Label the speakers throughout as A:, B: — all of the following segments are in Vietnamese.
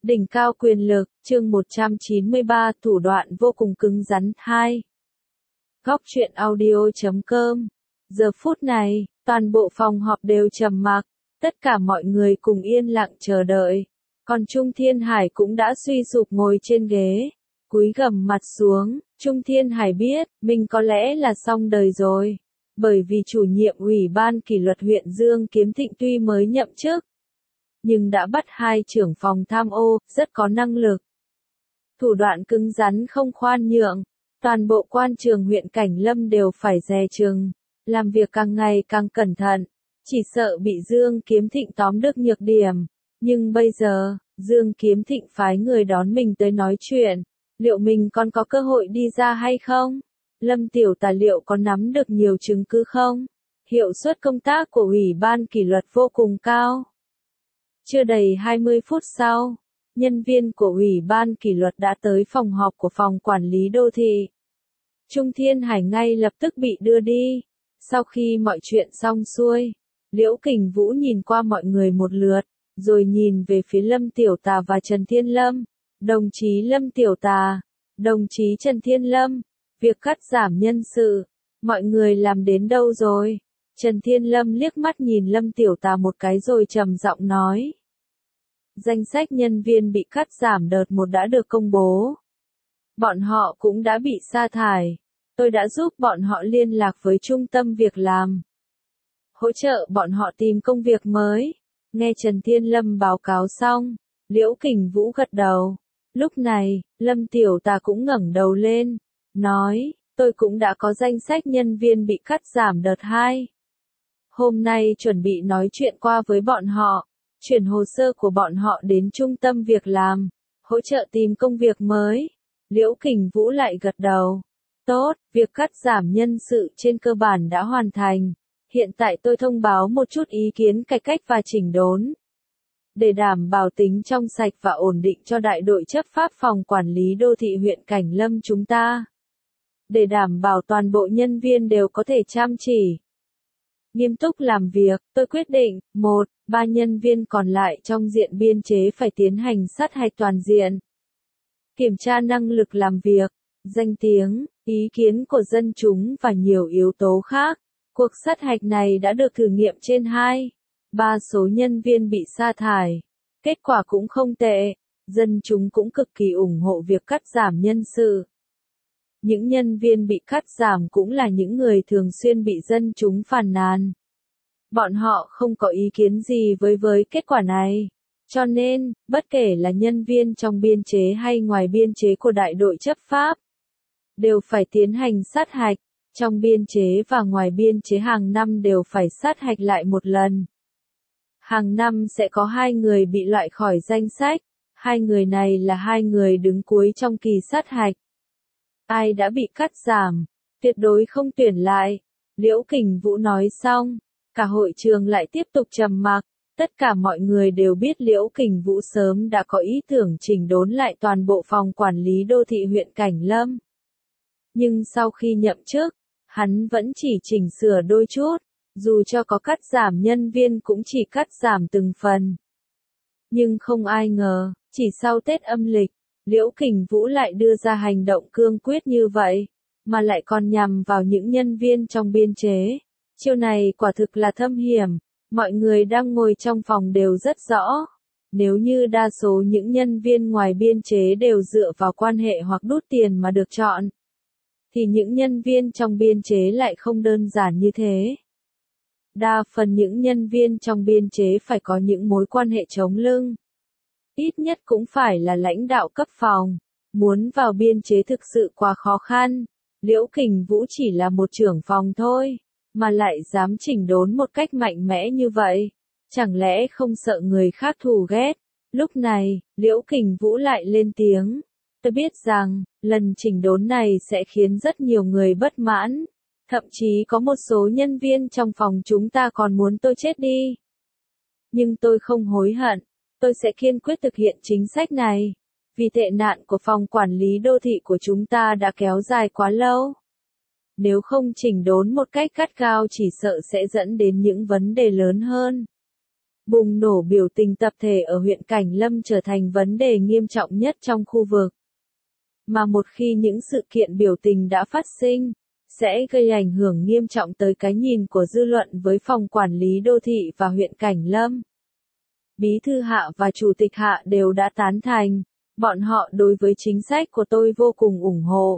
A: Đỉnh cao quyền lực, chương 193, thủ đoạn vô cùng cứng rắn 2. Góc truyện audio.com. Giờ phút này, toàn bộ phòng họp đều trầm mặc, tất cả mọi người cùng yên lặng chờ đợi. Còn Trung Thiên Hải cũng đã suy sụp ngồi trên ghế, cúi gằm mặt xuống. Trung Thiên Hải biết, mình có lẽ là xong đời rồi. Bởi vì chủ nhiệm ủy ban kỷ luật huyện Dương Kiếm Thịnh tuy mới nhậm chức, nhưng đã bắt hai trưởng phòng tham ô, rất có năng lực. Thủ đoạn cứng rắn không khoan nhượng, toàn bộ quan trường huyện Cảnh Lâm đều phải dè chừng, làm việc càng ngày càng cẩn thận, chỉ sợ bị Dương Kiếm Thịnh tóm được nhược điểm. Nhưng bây giờ, Dương Kiếm Thịnh phái người đón mình tới nói chuyện, liệu mình còn có cơ hội đi ra hay không? Lâm Tiểu Tà liệu có nắm được nhiều chứng cứ không? Hiệu suất công tác của ủy ban kỷ luật vô cùng cao. Chưa đầy 20 phút sau, nhân viên của ủy ban kỷ luật đã tới phòng họp của phòng quản lý đô thị. Trung Thiên Hải ngay lập tức bị đưa đi. Sau khi mọi chuyện xong xuôi, Liễu Kình Vũ nhìn qua mọi người một lượt, rồi nhìn về phía Lâm Tiểu Tà và Trần Thiên Lâm. Đồng chí Lâm Tiểu Tà, đồng chí Trần Thiên Lâm, việc cắt giảm nhân sự, mọi người làm đến đâu rồi? Trần Thiên Lâm liếc mắt nhìn Lâm Tiểu Tà một cái rồi trầm giọng nói. Danh sách nhân viên bị cắt giảm đợt 1 đã được công bố. Bọn họ cũng đã bị sa thải. Tôi đã giúp bọn họ liên lạc với trung tâm việc làm, hỗ trợ bọn họ tìm công việc mới. Nghe Trần Thiên Lâm báo cáo xong, Liễu Kình Vũ gật đầu. Lúc này, Lâm Tiểu Tà cũng ngẩng đầu lên, nói, tôi cũng đã có danh sách nhân viên bị cắt giảm đợt 2. Hôm nay chuẩn bị nói chuyện qua với bọn họ, chuyển hồ sơ của bọn họ đến trung tâm việc làm, hỗ trợ tìm công việc mới. Liễu Kình Vũ lại gật đầu. Tốt, việc cắt giảm nhân sự trên cơ bản đã hoàn thành. Hiện tại tôi thông báo một chút ý kiến cải cách và chỉnh đốn. Để đảm bảo tính trong sạch và ổn định cho đại đội chấp pháp phòng quản lý đô thị huyện Cảnh Lâm chúng ta. Để đảm bảo toàn bộ nhân viên đều có thể chăm chỉ, nghiêm túc làm việc, tôi quyết định, 1, 3 nhân viên còn lại trong diện biên chế phải tiến hành sát hạch toàn diện. Kiểm tra năng lực làm việc, danh tiếng, ý kiến của dân chúng và nhiều yếu tố khác. Cuộc sát hạch này đã được thử nghiệm trên 2-3 số nhân viên bị sa thải. Kết quả cũng không tệ, dân chúng cũng cực kỳ ủng hộ việc cắt giảm nhân sự. Những nhân viên bị cắt giảm cũng là những người thường xuyên bị dân chúng phàn nàn. Bọn họ không có ý kiến gì với kết quả này. Cho nên, bất kể là nhân viên trong biên chế hay ngoài biên chế của đại đội chấp pháp, đều phải tiến hành sát hạch. Trong biên chế và ngoài biên chế hàng năm đều phải sát hạch lại một lần. Hàng năm sẽ có 2 người bị loại khỏi danh sách. 2 người này là 2 người đứng cuối trong kỳ sát hạch. Ai đã bị cắt giảm, tuyệt đối không tuyển lại. Liễu Kình Vũ nói xong, cả hội trường lại tiếp tục trầm mặc. Tất cả mọi người đều biết Liễu Kình Vũ sớm đã có ý tưởng chỉnh đốn lại toàn bộ phòng quản lý đô thị huyện Cảnh Lâm. Nhưng sau khi nhậm chức, hắn vẫn chỉ chỉnh sửa đôi chút, dù cho có cắt giảm nhân viên cũng chỉ cắt giảm từng phần. Nhưng không ai ngờ, chỉ sau Tết âm lịch, Liễu Kình Vũ lại đưa ra hành động cương quyết như vậy, mà lại còn nhằm vào những nhân viên trong biên chế. Chiêu này quả thực là thâm hiểm, mọi người đang ngồi trong phòng đều rất rõ. Nếu như đa số những nhân viên ngoài biên chế đều dựa vào quan hệ hoặc đút tiền mà được chọn, thì những nhân viên trong biên chế lại không đơn giản như thế. Đa phần những nhân viên trong biên chế phải có những mối quan hệ chống lưng. Ít nhất cũng phải là lãnh đạo cấp phòng. Muốn vào biên chế thực sự quá khó khăn. Liễu Kình Vũ chỉ là một trưởng phòng thôi, mà lại dám chỉnh đốn một cách mạnh mẽ như vậy. Chẳng lẽ không sợ người khác thù ghét? Lúc này, Liễu Kình Vũ lại lên tiếng. Tôi biết rằng, lần chỉnh đốn này sẽ khiến rất nhiều người bất mãn. Thậm chí có một số nhân viên trong phòng chúng ta còn muốn tôi chết đi. Nhưng tôi không hối hận. Tôi sẽ kiên quyết thực hiện chính sách này. Vì tệ nạn của phòng quản lý đô thị của chúng ta đã kéo dài quá lâu. Nếu không chỉnh đốn một cách gắt gao chỉ sợ sẽ dẫn đến những vấn đề lớn hơn. Bùng nổ biểu tình tập thể ở huyện Cảnh Lâm trở thành vấn đề nghiêm trọng nhất trong khu vực. Mà một khi những sự kiện biểu tình đã phát sinh, sẽ gây ảnh hưởng nghiêm trọng tới cái nhìn của dư luận với phòng quản lý đô thị và huyện Cảnh Lâm. Bí thư Hạ và Chủ tịch Hạ đều đã tán thành, bọn họ đối với chính sách của tôi vô cùng ủng hộ.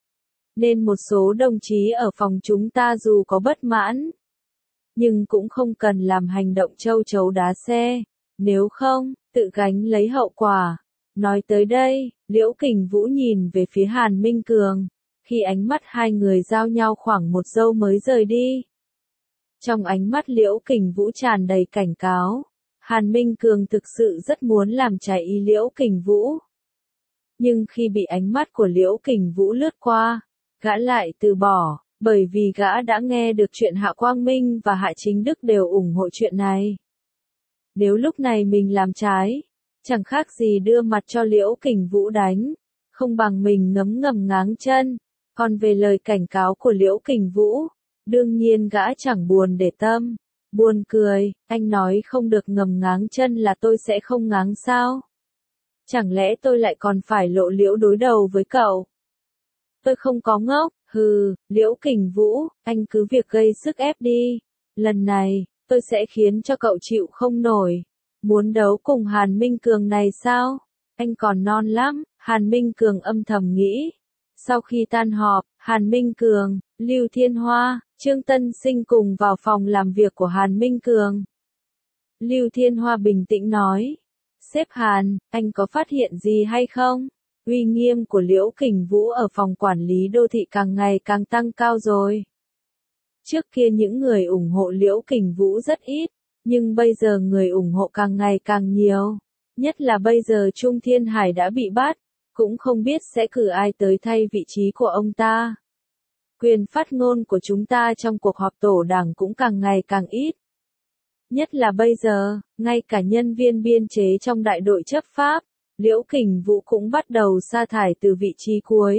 A: Nên một số đồng chí ở phòng chúng ta dù có bất mãn, nhưng cũng không cần làm hành động châu chấu đá xe, nếu không, tự gánh lấy hậu quả. Nói tới đây, Liễu Kình Vũ nhìn về phía Hàn Minh Cường, khi ánh mắt hai người giao nhau khoảng một giây mới rời đi. Trong ánh mắt Liễu Kình Vũ tràn đầy cảnh cáo, Hàn Minh Cường thực sự rất muốn làm trái ý Liễu Kình Vũ. Nhưng khi bị ánh mắt của Liễu Kình Vũ lướt qua, gã lại từ bỏ, bởi vì gã đã nghe được chuyện Hạ Quang Minh và Hạ Chính Đức đều ủng hộ chuyện này. Nếu lúc này mình làm trái, chẳng khác gì đưa mặt cho Liễu Kình Vũ đánh, không bằng mình ngấm ngầm ngáng chân. Còn về lời cảnh cáo của Liễu Kình Vũ, đương nhiên gã chẳng buồn để tâm. Buồn cười, anh nói không được ngầm ngáng chân là tôi sẽ không ngáng sao? Chẳng lẽ tôi lại còn phải lộ liễu đối đầu với cậu? Tôi không có ngốc, hừ, Liễu Kình Vũ, anh cứ việc gây sức ép đi. Lần này, tôi sẽ khiến cho cậu chịu không nổi. Muốn đấu cùng Hàn Minh Cường này sao? Anh còn non lắm, Hàn Minh Cường âm thầm nghĩ. Sau khi tan họp, Hàn Minh Cường, Lưu Thiên Hoa, Trương Tân Sinh cùng vào phòng làm việc của Hàn Minh Cường. Lưu Thiên Hoa bình tĩnh nói, sếp Hàn, anh có phát hiện gì hay không? Uy nghiêm của Liễu Kình Vũ ở phòng quản lý đô thị càng ngày càng tăng cao rồi. Trước kia những người ủng hộ Liễu Kình Vũ rất ít, nhưng bây giờ người ủng hộ càng ngày càng nhiều. Nhất là bây giờ Trung Thiên Hải đã bị bắt, cũng không biết sẽ cử ai tới thay vị trí của ông ta. Quyền phát ngôn của chúng ta trong cuộc họp tổ đảng cũng càng ngày càng ít. Nhất là bây giờ, ngay cả nhân viên biên chế trong đại đội chấp pháp, Liễu Kình Vũ cũng bắt đầu sa thải từ vị trí cuối.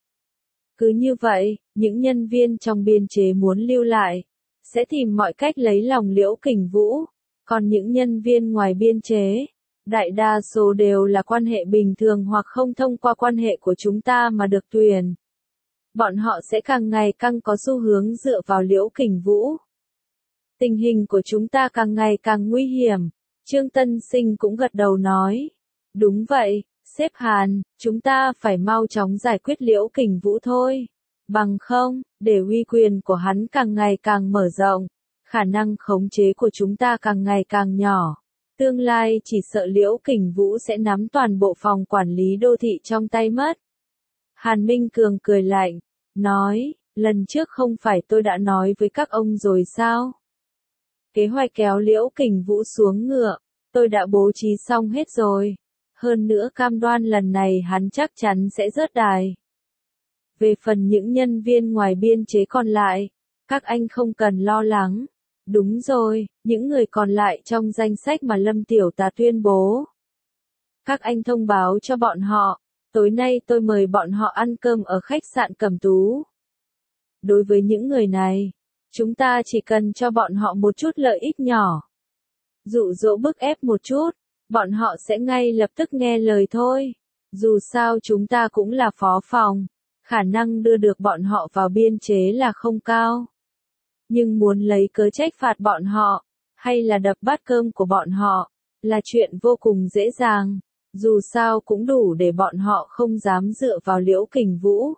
A: Cứ như vậy, những nhân viên trong biên chế muốn lưu lại, sẽ tìm mọi cách lấy lòng Liễu Kình Vũ. Còn những nhân viên ngoài biên chế, đại đa số đều là quan hệ bình thường hoặc không thông qua quan hệ của chúng ta mà được tuyển. Bọn họ sẽ càng ngày càng có xu hướng dựa vào Liễu Kình Vũ. Tình hình của chúng ta càng ngày càng nguy hiểm. Trương Tân Sinh cũng gật đầu nói. Đúng vậy, sếp Hàn, chúng ta phải mau chóng giải quyết Liễu Kình Vũ thôi. Bằng không, để uy quyền của hắn càng ngày càng mở rộng, khả năng khống chế của chúng ta càng ngày càng nhỏ. Tương lai chỉ sợ Liễu Kình Vũ sẽ nắm toàn bộ phòng quản lý đô thị trong tay mất. Hàn Minh Cường cười lạnh, nói, lần trước không phải tôi đã nói với các ông rồi sao? Kế hoạch kéo Liễu Kình Vũ xuống ngựa, tôi đã bố trí xong hết rồi. Hơn nữa cam đoan lần này hắn chắc chắn sẽ rớt đài. Về phần những nhân viên ngoài biên chế còn lại, các anh không cần lo lắng. Đúng rồi, những người còn lại trong danh sách mà Lâm Tiểu Tà tuyên bố. Các anh thông báo cho bọn họ, tối nay tôi mời bọn họ ăn cơm ở khách sạn Cẩm Tú. Đối với những người này, chúng ta chỉ cần cho bọn họ một chút lợi ích nhỏ. Dụ dỗ bức ép một chút, bọn họ sẽ ngay lập tức nghe lời thôi. Dù sao chúng ta cũng là phó phòng, khả năng đưa được bọn họ vào biên chế là không cao. Nhưng muốn lấy cớ trách phạt bọn họ, hay là đập bát cơm của bọn họ, là chuyện vô cùng dễ dàng. Dù sao cũng đủ để bọn họ không dám dựa vào Liễu Kình Vũ.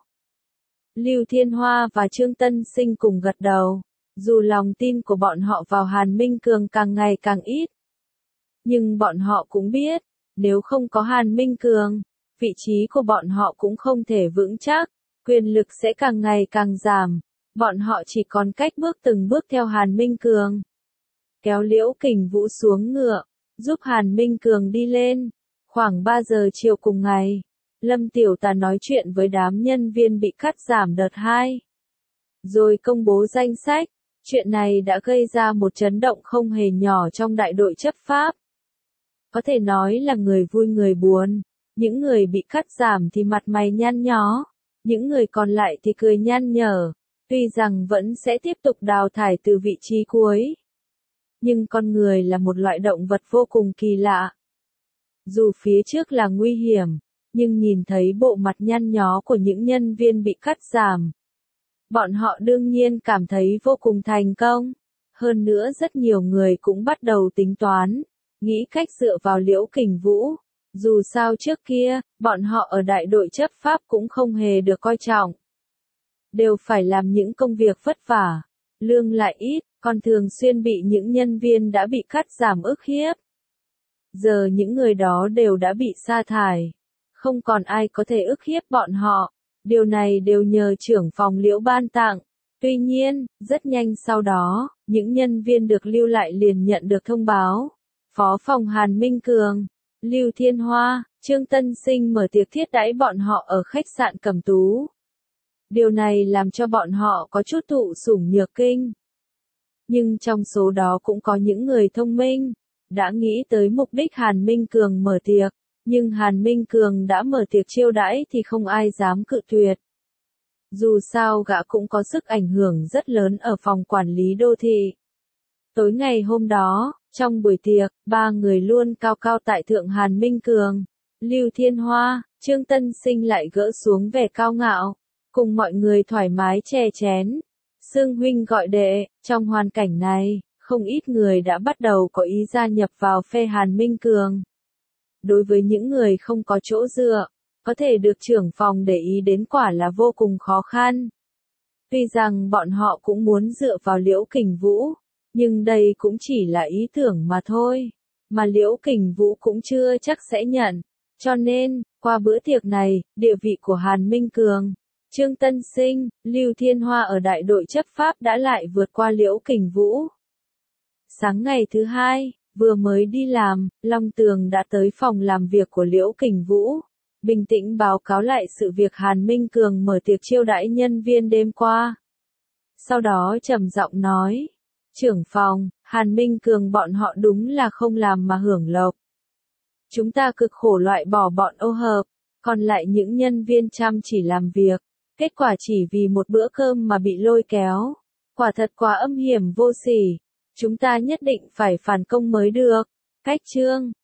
A: Lưu Thiên Hoa và Trương Tân Sinh cùng gật đầu. Dù lòng tin của bọn họ vào Hàn Minh Cường càng ngày càng ít. Nhưng bọn họ cũng biết, nếu không có Hàn Minh Cường, vị trí của bọn họ cũng không thể vững chắc, quyền lực sẽ càng ngày càng giảm. Bọn họ chỉ còn cách bước từng bước theo Hàn Minh Cường. Kéo Liễu Kình Vũ xuống ngựa, giúp Hàn Minh Cường đi lên. Khoảng 3 giờ chiều cùng ngày, Lâm Tiểu Tà nói chuyện với đám nhân viên bị cắt giảm đợt 2. Rồi công bố danh sách. Chuyện này đã gây ra một chấn động không hề nhỏ trong đại đội chấp pháp. Có thể nói là người vui người buồn. Những người bị cắt giảm thì mặt mày nhăn nhó. Những người còn lại thì cười nhăn nhở. Tuy rằng vẫn sẽ tiếp tục đào thải từ vị trí cuối. nhưng con người là một loại động vật vô cùng kỳ lạ. Dù phía trước là nguy hiểm, nhưng nhìn thấy bộ mặt nhăn nhó của những nhân viên bị cắt giảm, bọn họ đương nhiên cảm thấy vô cùng thành công. Hơn nữa rất nhiều người cũng bắt đầu tính toán, nghĩ cách dựa vào Liễu Kình Vũ. Dù sao trước kia, bọn họ ở đại đội chấp pháp cũng không hề được coi trọng. Đều phải làm những công việc vất vả, lương lại ít, còn thường xuyên bị những nhân viên đã bị cắt giảm ức hiếp. Giờ những người đó đều đã bị sa thải. Không còn ai có thể ức hiếp bọn họ. Điều này đều nhờ trưởng phòng Liễu ban tặng. Tuy nhiên, rất nhanh sau đó, những nhân viên được lưu lại liền nhận được thông báo. Phó phòng Hàn Minh Cường, Lưu Thiên Hoa, Trương Tân Sinh mở tiệc thiết đãi bọn họ ở khách sạn Cẩm Tú. Điều này làm cho bọn họ có chút thụ sủng nhược kinh. Nhưng trong số đó cũng có những người thông minh, đã nghĩ tới mục đích Hàn Minh Cường mở tiệc, nhưng Hàn Minh Cường đã mở tiệc chiêu đãi thì không ai dám cự tuyệt. Dù sao gã cũng có sức ảnh hưởng rất lớn ở phòng quản lý đô thị. Tối ngày hôm đó, trong buổi tiệc, ba người luôn cao cao tại thượng Hàn Minh Cường, Lưu Thiên Hoa, Trương Tân Sinh lại gỡ xuống vẻ cao ngạo, cùng mọi người thoải mái chè chén. Xưng huynh gọi đệ, trong hoàn cảnh này, không ít người đã bắt đầu có ý gia nhập vào phe Hàn Minh Cường. Đối với những người không có chỗ dựa, có thể được trưởng phòng để ý đến quả là vô cùng khó khăn. Tuy rằng bọn họ cũng muốn dựa vào Liễu Kình Vũ, nhưng đây cũng chỉ là ý tưởng mà thôi, mà Liễu Kình Vũ cũng chưa chắc sẽ nhận. Cho nên, qua bữa tiệc này, địa vị của Hàn Minh Cường, Trương Tân Sinh, Lưu Thiên Hoa ở đại đội chấp pháp đã lại vượt qua Liễu Kình Vũ. Sáng ngày thứ hai, vừa mới đi làm, Long Tường đã tới phòng làm việc của Liễu Kình Vũ, bình tĩnh báo cáo lại sự việc Hàn Minh Cường mở tiệc chiêu đãi nhân viên đêm qua. Sau đó trầm giọng nói, trưởng phòng, Hàn Minh Cường bọn họ đúng là không làm mà hưởng lộc. Chúng ta cực khổ loại bỏ bọn ô hợp, còn lại những nhân viên chăm chỉ làm việc, kết quả chỉ vì một bữa cơm mà bị lôi kéo. Quả thật quá âm hiểm vô sỉ. Chúng ta nhất định phải phản công mới được. Cách chương